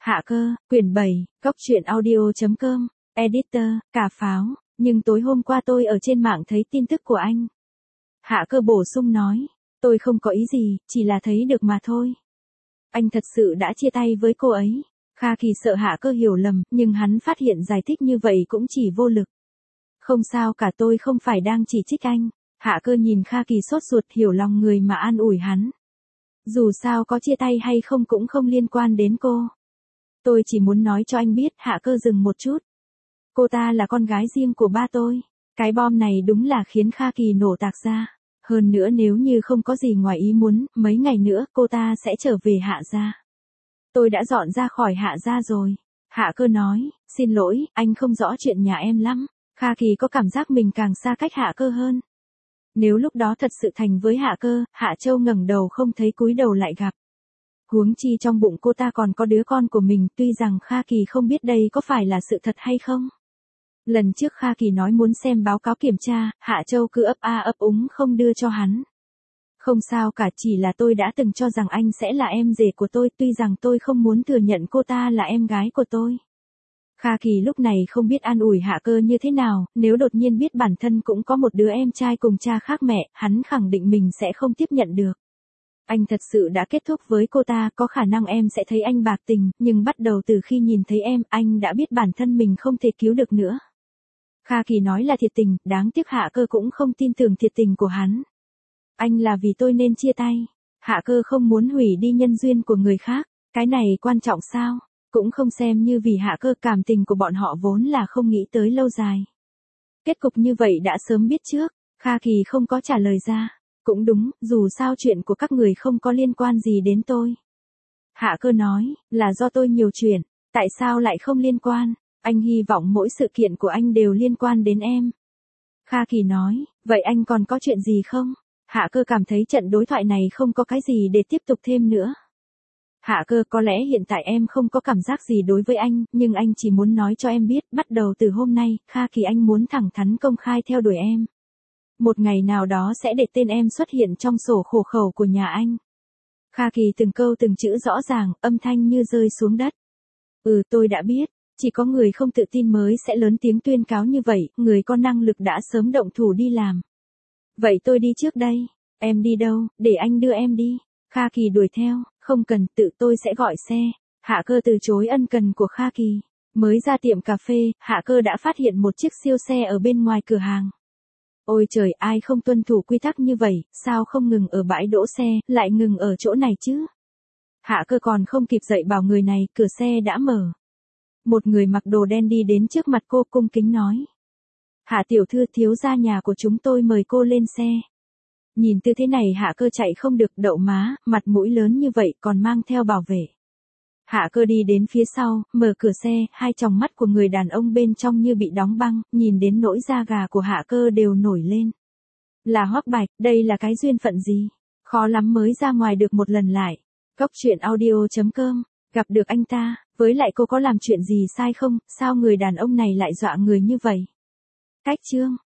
Hạ Cơ, quyển 7, Góc truyện audio.com, editor, Cà Pháo, nhưng tối hôm qua tôi ở trên mạng thấy tin tức của anh. Hạ Cơ bổ sung nói, tôi không có ý gì, chỉ là thấy được mà thôi. Anh thật sự đã chia tay với cô ấy. Kha Kỳ sợ Hạ Cơ hiểu lầm, nhưng hắn phát hiện giải thích như vậy cũng chỉ vô lực. Không sao cả, tôi không phải đang chỉ trích anh. Hạ Cơ nhìn Kha Kỳ sốt ruột, hiểu lòng người mà an ủi hắn. Dù sao có chia tay hay không cũng không liên quan đến cô. Tôi chỉ muốn nói cho anh biết. Hạ Cơ dừng một chút. Cô ta là con gái riêng của ba tôi. Cái bom này đúng là khiến Kha Kỳ nổ tạc ra. Hơn nữa nếu như không có gì ngoài ý muốn, mấy ngày nữa cô ta sẽ trở về Hạ gia. Tôi đã dọn ra khỏi Hạ gia rồi. Hạ Cơ nói, xin lỗi, anh không rõ chuyện nhà em lắm. Kha Kỳ có cảm giác mình càng xa cách Hạ Cơ hơn. Nếu lúc đó thật sự thành với Hạ Cơ, Hạ Châu ngẩng đầu không thấy cúi đầu lại gặp. Huống chi trong bụng cô ta còn có đứa con của mình, tuy rằng Kha Kỳ không biết đây có phải là sự thật hay không. Lần trước Kha Kỳ nói muốn xem báo cáo kiểm tra, Hạ Châu cứ ấp a ấp úng không đưa cho hắn. Không sao cả, chỉ là tôi đã từng cho rằng anh sẽ là em rể của tôi, tuy rằng tôi không muốn thừa nhận cô ta là em gái của tôi. Kha Kỳ lúc này không biết an ủi Hạ Cơ như thế nào, nếu đột nhiên biết bản thân cũng có một đứa em trai cùng cha khác mẹ, hắn khẳng định mình sẽ không tiếp nhận được. Anh thật sự đã kết thúc với cô ta, có khả năng em sẽ thấy anh bạc tình, nhưng bắt đầu từ khi nhìn thấy em, anh đã biết bản thân mình không thể cứu được nữa. Kha Kỳ nói là thiệt tình, đáng tiếc Hạ Cơ cũng không tin tưởng thiệt tình của hắn. Anh là vì tôi nên chia tay. Hạ Cơ không muốn hủy đi nhân duyên của người khác, cái này quan trọng sao? Cũng không xem như vì Hạ Cơ, cảm tình của bọn họ vốn là không nghĩ tới lâu dài. Kết cục như vậy đã sớm biết trước. Kha Kỳ không có trả lời ra. Cũng đúng, dù sao chuyện của các người không có liên quan gì đến tôi. Hạ Cơ nói, là do tôi nhiều chuyện, tại sao lại không liên quan? Anh hy vọng mỗi sự kiện của anh đều liên quan đến em. Kha Kỳ nói, vậy anh còn có chuyện gì không? Hạ Cơ cảm thấy trận đối thoại này không có cái gì để tiếp tục thêm nữa. Hạ Cơ, có lẽ hiện tại em không có cảm giác gì đối với anh, nhưng anh chỉ muốn nói cho em biết, bắt đầu từ hôm nay, Kha Kỳ anh muốn thẳng thắn công khai theo đuổi em. Một ngày nào đó sẽ để tên em xuất hiện trong sổ hộ khẩu của nhà anh. Kha Kỳ từng câu từng chữ rõ ràng, âm thanh như rơi xuống đất. Tôi đã biết, chỉ có người không tự tin mới sẽ lớn tiếng tuyên cáo như vậy, người có năng lực đã sớm động thủ đi làm. Vậy tôi đi trước đây. Em đi đâu, để anh đưa em đi. Kha Kỳ đuổi theo, không cần, tự tôi sẽ gọi xe. Hạ Cơ từ chối ân cần của Kha Kỳ. Mới ra tiệm cà phê, Hạ Cơ đã phát hiện một chiếc siêu xe ở bên ngoài cửa hàng. Ôi trời, ai không tuân thủ quy tắc như vậy, sao không ngừng ở bãi đỗ xe, lại ngừng ở chỗ này chứ? Hạ Cơ còn không kịp dậy bảo người này, cửa xe đã mở. Một người mặc đồ đen đi đến trước mặt cô, cung kính nói. Hạ tiểu thư, thiếu gia nhà của chúng tôi mời cô lên xe. Nhìn tư thế này Hạ Cơ chạy không được, đậu má, mặt mũi lớn như vậy còn mang theo bảo vệ. Hạ Cơ đi đến phía sau, mở cửa xe, hai tròng mắt của người đàn ông bên trong như bị đóng băng, nhìn đến nỗi da gà của Hạ Cơ đều nổi lên. Là Hoắc Bạch, đây là cái duyên phận gì? Khó lắm mới ra ngoài được một lần lại. Góc truyện audio.com, gặp được anh ta, với lại cô có làm chuyện gì sai không, sao người đàn ông này lại dọa người như vậy? Cách chương